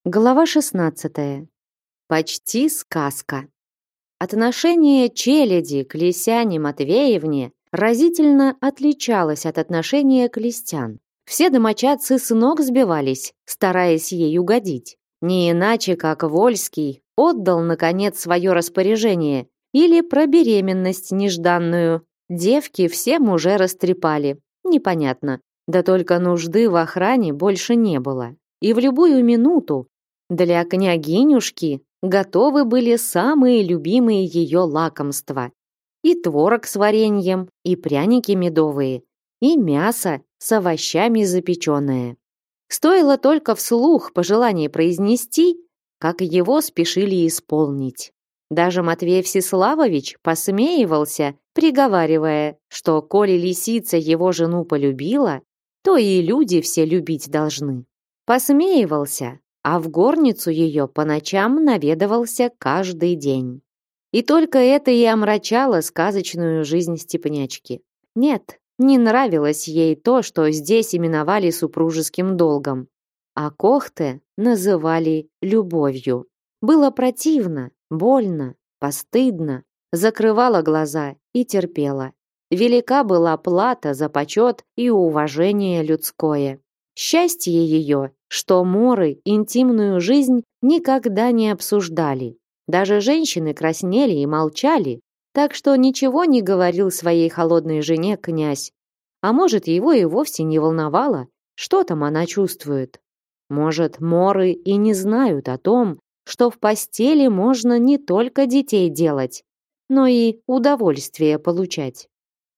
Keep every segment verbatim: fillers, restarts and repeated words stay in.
Глава шестнадцатая. Почти сказка. Отношение челяди к Лисяне Матвеевне разительно отличалось от отношения к Листян. Все домочадцы с ног сбивались, стараясь ей угодить. Не иначе, как Вольский отдал, наконец, свое распоряжение или про беременность нежданную. Девки всем уже растрепали. Непонятно. Да только нужды в охране больше не было. И в любую минуту для княгинюшки готовы были самые любимые ее лакомства. И творог с вареньем, и пряники медовые, и мясо с овощами запеченное. Стоило только вслух пожелание произнести, как его спешили исполнить. Даже Матвей Всеславович посмеивался, приговаривая, что коли лисица его жену полюбила, то и люди все любить должны. Посмеивался, а в горницу ее по ночам наведывался каждый день. И только это и омрачало сказочную жизнь степнячки. Нет, не нравилось ей то, что здесь именовали супружеским долгом, а Кохте называли любовью. Было противно, больно, постыдно, закрывала глаза и терпела. Велика была плата за почет и уважение людское. Счастье ее, что моры интимную жизнь никогда не обсуждали. Даже женщины краснели и молчали, так что ничего не говорил своей холодной жене князь. А может, его и вовсе не волновало, что там она чувствует. Может, моры и не знают о том, что в постели можно не только детей делать, но и удовольствие получать.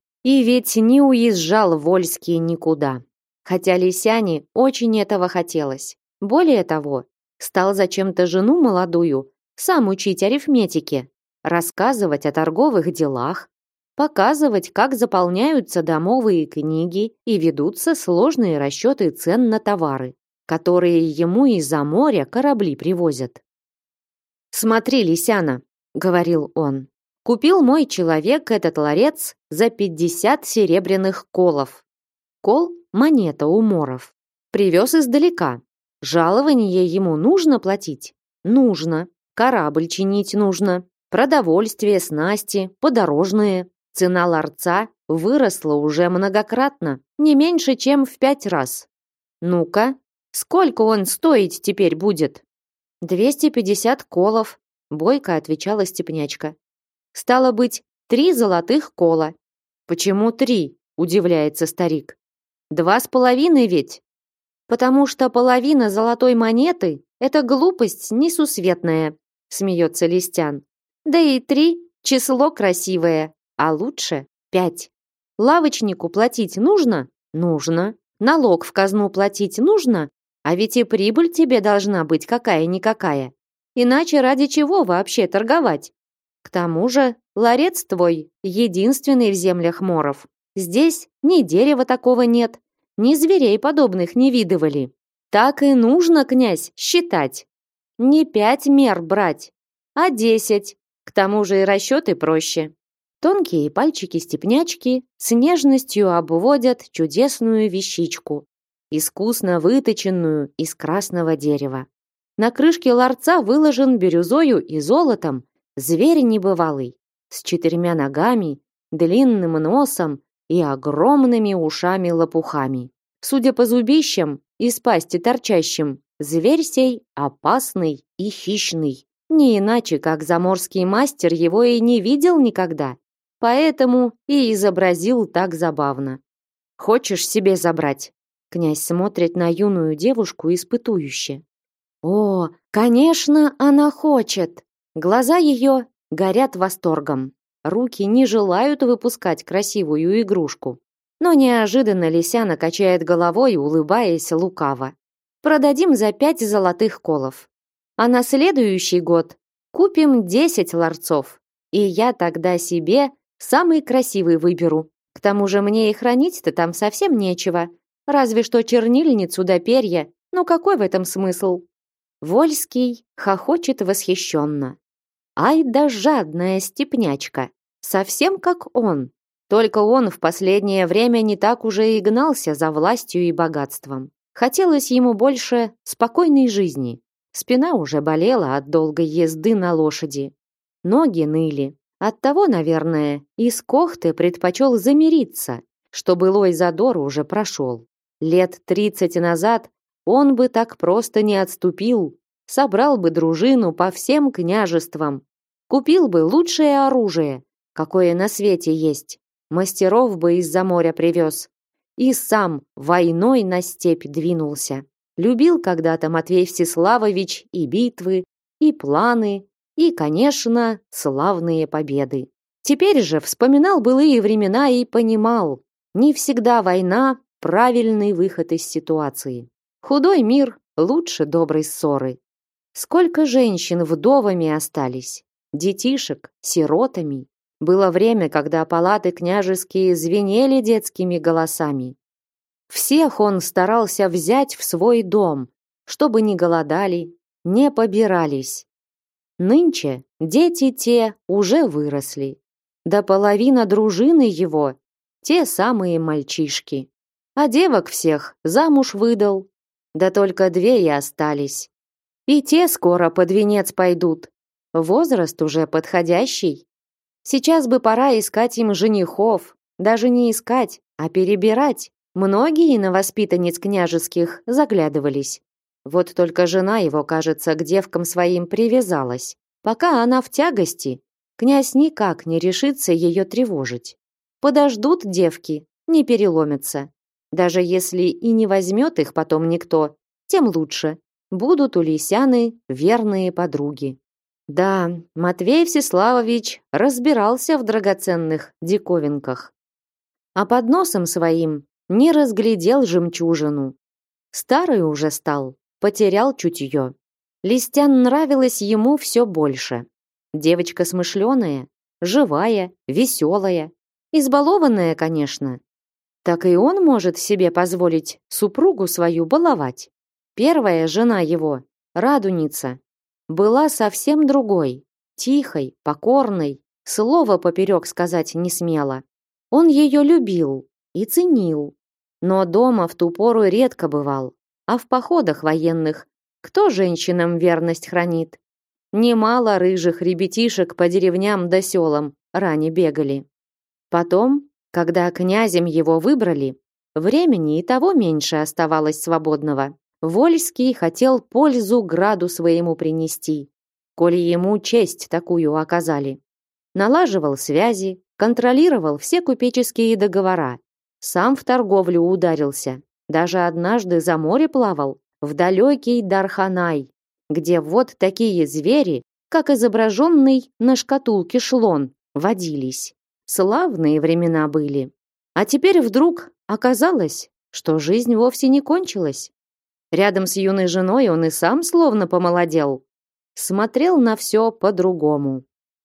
И ведь не уезжал Вольский никуда. Хотя Лисяне очень этого хотелось. Более того, стал зачем-то жену молодую сам учить арифметике, рассказывать о торговых делах, показывать, как заполняются домовые книги и ведутся сложные расчеты цен на товары, которые ему из-за моря корабли привозят. «Смотри, Лисяна», — говорил он, — «купил мой человек этот ларец за пятьдесят серебряных колов». Кол — монета у моров. Привез издалека. Жалование ему нужно платить? Нужно. Корабль чинить нужно. Продовольствие, снасти, подорожные. Цена ларца выросла уже многократно, не меньше, чем в пять раз. Ну-ка, сколько он стоить теперь будет? двести пятьдесят колов, бойко отвечала степнячка. Стало быть, три золотых кола. Почему три? Удивляется старик. Два с половиной ведь? Потому что половина золотой монеты — это глупость несусветная, смеется Листян. Да и три — число красивое, а лучше пять. Лавочнику платить нужно? Нужно. Налог в казну платить нужно? А ведь и прибыль тебе должна быть какая-никакая. Иначе ради чего вообще торговать? К тому же ларец твой единственный в землях моров. Здесь ни дерева такого нет, ни зверей подобных не видывали. Так и нужно, князь, считать. Не пять мер брать, а десять. К тому же и расчеты проще. Тонкие пальчики степнячки с нежностью обводят чудесную вещичку, искусно выточенную из красного дерева. На крышке ларца выложен бирюзою и золотом зверь небывалый, с четырьмя ногами, длинным носом и огромными ушами-лопухами. Судя по зубищам, из пасти торчащим, зверь сей опасный и хищный. Не иначе, как заморский мастер его и не видел никогда. Поэтому и изобразил так забавно. «Хочешь себе забрать?» Князь смотрит на юную девушку испытующе. «О, конечно, она хочет!» Глаза ее горят восторгом. Руки не желают выпускать красивую игрушку. Но неожиданно Лисяна качает головой, улыбаясь лукаво. «Продадим за пять золотых колов. А на следующий год купим десять ларцов. И я тогда себе самый красивый выберу. К тому же мне и хранить-то там совсем нечего. Разве что чернильницу да перья. Ну какой в этом смысл?» Вольский хохочет восхищенно. Ай да жадная степнячка, совсем как он. Только он в последнее время не так уже и гнался за властью и богатством. Хотелось ему больше спокойной жизни. Спина уже болела от долгой езды на лошади. Ноги ныли. Оттого, наверное, из Кохты предпочел замириться, что былой задор уже прошел. Лет тридцать назад он бы так просто не отступил, собрал бы дружину по всем княжествам, купил бы лучшее оружие, какое на свете есть, мастеров бы из-за моря привез, и сам войной на степь двинулся. Любил когда-то Матвей Всеславович и битвы, и планы, и, конечно, славные победы. Теперь же вспоминал былые времена и понимал, не всегда война – правильный выход из ситуации. Худой мир лучше доброй ссоры. Сколько женщин вдовами остались, детишек, сиротами. Было время, когда палаты княжеские звенели детскими голосами. Всех он старался взять в свой дом, чтобы не голодали, не побирались. Нынче дети те уже выросли. Да половина дружины его – те самые мальчишки. А девок всех замуж выдал. Да только две и остались. И те скоро под венец пойдут. Возраст уже подходящий. Сейчас бы пора искать им женихов. Даже не искать, а перебирать. Многие на воспитанниц княжеских заглядывались. Вот только жена его, кажется, к девкам своим привязалась. Пока она в тягости, князь никак не решится ее тревожить. Подождут девки, не переломятся. Даже если и не возьмет их потом никто, тем лучше. Будут у Лисяны верные подруги. Да, Матвей Всеславович разбирался в драгоценных диковинках. А под носом своим не разглядел жемчужину. Старый уже стал, потерял чутье. Листян нравилась ему все больше. Девочка смышленая, живая, веселая, избалованная, конечно. Так и он может себе позволить супругу свою баловать. Первая жена его, Радуница, была совсем другой, тихой, покорной, слова поперек сказать не смела. Он ее любил и ценил, но дома в ту пору редко бывал, а в походах военных кто женщинам верность хранит? Немало рыжих ребятишек по деревням да селам ране бегали. Потом, когда князем его выбрали, времени и того меньше оставалось свободного. Вольский хотел пользу граду своему принести, коли ему честь такую оказали. Налаживал связи, контролировал все купеческие договора, сам в торговлю ударился, даже однажды за море плавал, в далекий Дарханай, где вот такие звери, как изображенный на шкатулке шлон, водились. Славные времена были. А теперь вдруг оказалось, что жизнь вовсе не кончилась. Рядом с юной женой он и сам словно помолодел. Смотрел на все по-другому.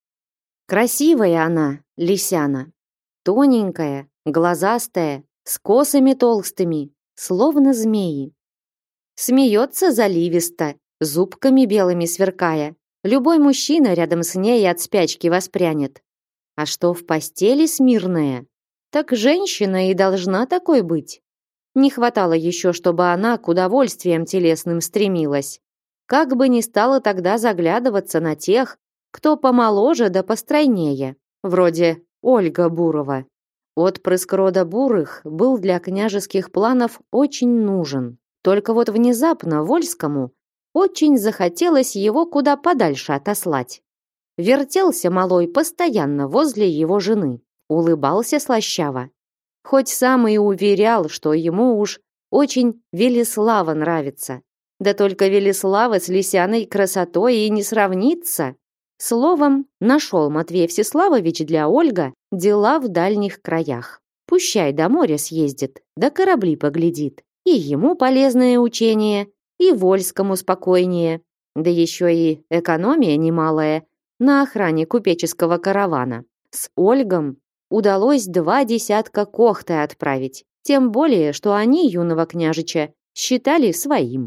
Красивая она, Лисяна. Тоненькая, глазастая, с косами толстыми, словно змеи. Смеется заливисто, зубками белыми сверкая. Любой мужчина рядом с ней от спячки воспрянет. А что в постели смирная? Так женщина и должна такой быть. Не хватало еще, чтобы она к удовольствиям телесным стремилась. Как бы ни стала тогда заглядываться на тех, кто помоложе да постройнее, вроде Ольга Бурова. Отпрыск рода Бурых был для княжеских планов очень нужен. Только вот внезапно Вольскому очень захотелось его куда подальше отослать. Вертелся малой постоянно возле его жены, улыбался слащаво. Хоть сам и уверял, что ему уж очень Велислава нравится. Да только Велислава с Лисяной красотой и не сравнится. Словом, нашел Матвей Всеславович для Ольга дела в дальних краях. Пущай до моря съездит, да корабли поглядит. И ему полезное учение, и Вольскому спокойнее. Да еще и экономия немалая на охране купеческого каравана. С Ольгом удалось два десятка кохты отправить, тем более, что они юного княжича считали своим.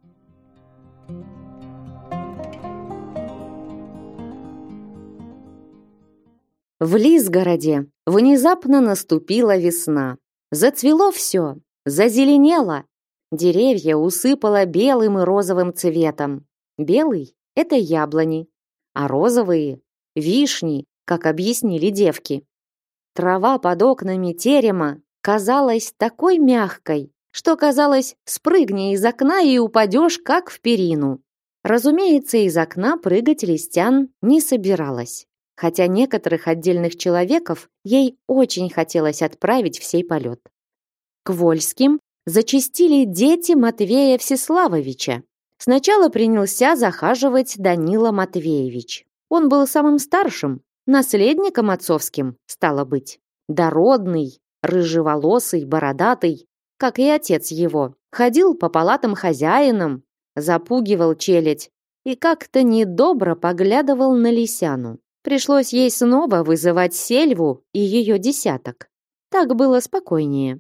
В Лизгороде внезапно наступила весна. Зацвело все, зазеленело. Деревья усыпало белым и розовым цветом. Белый – это яблони, а розовые – вишни, как объяснили девки. Трава под окнами терема казалась такой мягкой, что казалось, спрыгни из окна и упадешь, как в перину. Разумеется, из окна прыгать Листян не собиралась, хотя некоторых отдельных человеков ей очень хотелось отправить в сей полет. К Вольским зачастили дети Матвея Всеславовича. Сначала принялся захаживать Данила Матвеевич. Он был самым старшим, наследником отцовским, стало быть. Дородный, рыжеволосый, бородатый, как и отец его, ходил по палатам хозяином, запугивал челядь и как-то недобро поглядывал на Лисяну. Пришлось ей снова вызывать Сельву и ее десяток. Так было спокойнее.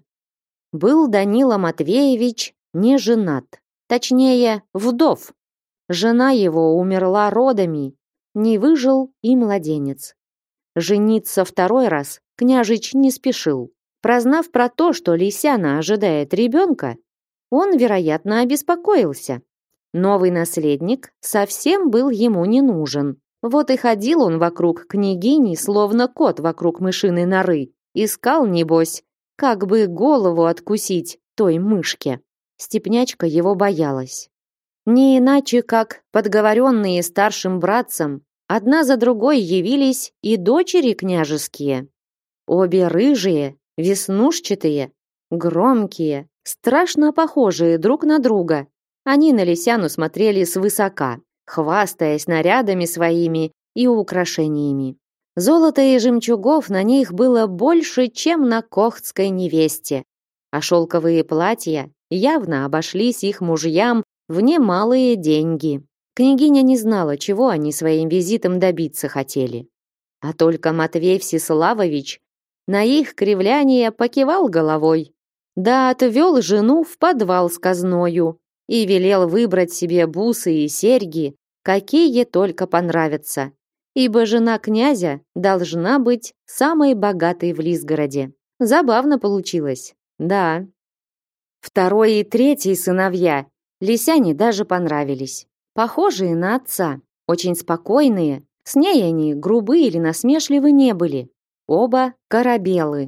Был Данила Матвеевич не женат, точнее, вдов. Жена его умерла родами, не выжил и младенец. Жениться второй раз княжич не спешил. Прознав про то, что Лисяна ожидает ребенка, он, вероятно, обеспокоился. Новый наследник совсем был ему не нужен. Вот и ходил он вокруг княгини, словно кот вокруг мышиной норы. Искал, небось, как бы голову откусить той мышке. Степнячка его боялась. Не иначе, как подговоренные старшим братцем, одна за другой явились и дочери княжеские. Обе рыжие, веснушчатые, громкие, страшно похожие друг на друга. Они на Лисяну смотрели свысока, хвастаясь нарядами своими и украшениями. Золота и жемчугов на них было больше, чем на кохтской невесте, а шелковые платья явно обошлись их мужьям в немалые деньги. Княгиня не знала, чего они своим визитом добиться хотели. А только Матвей Всеславович на их кривляние покивал головой, да отвел жену в подвал с казною и велел выбрать себе бусы и серьги, какие только понравятся, ибо жена князя должна быть самой богатой в Лизгороде. Забавно получилось, да. Второй и третий сыновья Лисяне даже понравились. Похожие на отца, очень спокойные, с ней они грубы или насмешливы не были. Оба корабелы.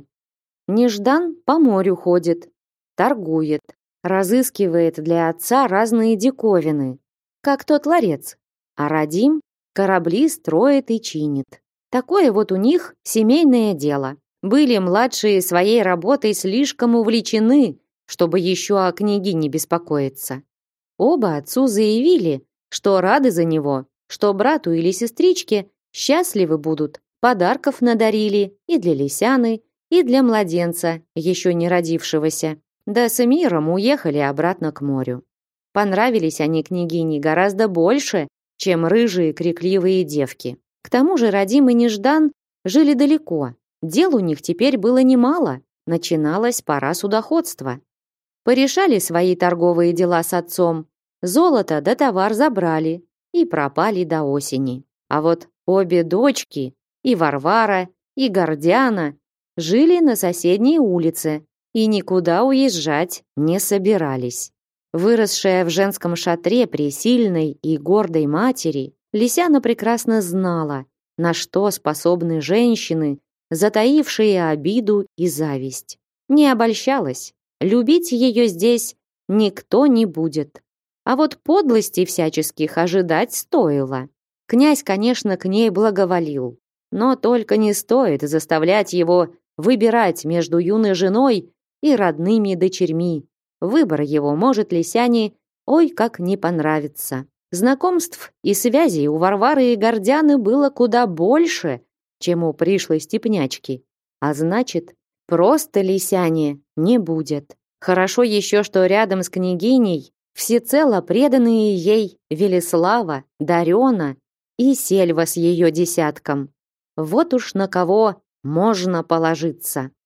Неждан по морю ходит, торгует, разыскивает для отца разные диковины, как тот ларец. А Радим корабли строит и чинит. Такое вот у них семейное дело. Были младшие своей работой слишком увлечены, чтобы еще о княгине беспокоиться. Оба отцу заявили, что рады за него, что брату или сестричке счастливы будут. Подарков надарили и для Лисяны, и для младенца, еще не родившегося. Да с миром уехали обратно к морю. Понравились они княгине гораздо больше, чем рыжие крикливые девки. К тому же Радим и Неждан жили далеко. Дел у них теперь было немало. Начиналась пора судоходства. Порешали свои торговые дела с отцом. Золото да товар забрали и пропали до осени. А вот обе дочки, и Варвара, и Гордяна, жили на соседней улице и никуда уезжать не собирались. Выросшая в женском шатре при сильной и гордой матери, Лисяна прекрасно знала, на что способны женщины, затаившие обиду и зависть. Не обольщалась, любить ее здесь никто не будет. А вот подлостей всяческих ожидать стоило. Князь, конечно, к ней благоволил, но только не стоит заставлять его выбирать между юной женой и родными дочерьми. Выбор его может Лисяне ой как не понравиться. Знакомств и связей у Варвары и Гордяны было куда больше, чем у пришлой степнячки. А значит, просто Лисяне не будет. Хорошо еще, что рядом с княгиней всецело преданные ей Велеслава, Дарена и Сельва с ее десятком. Вот уж на кого можно положиться.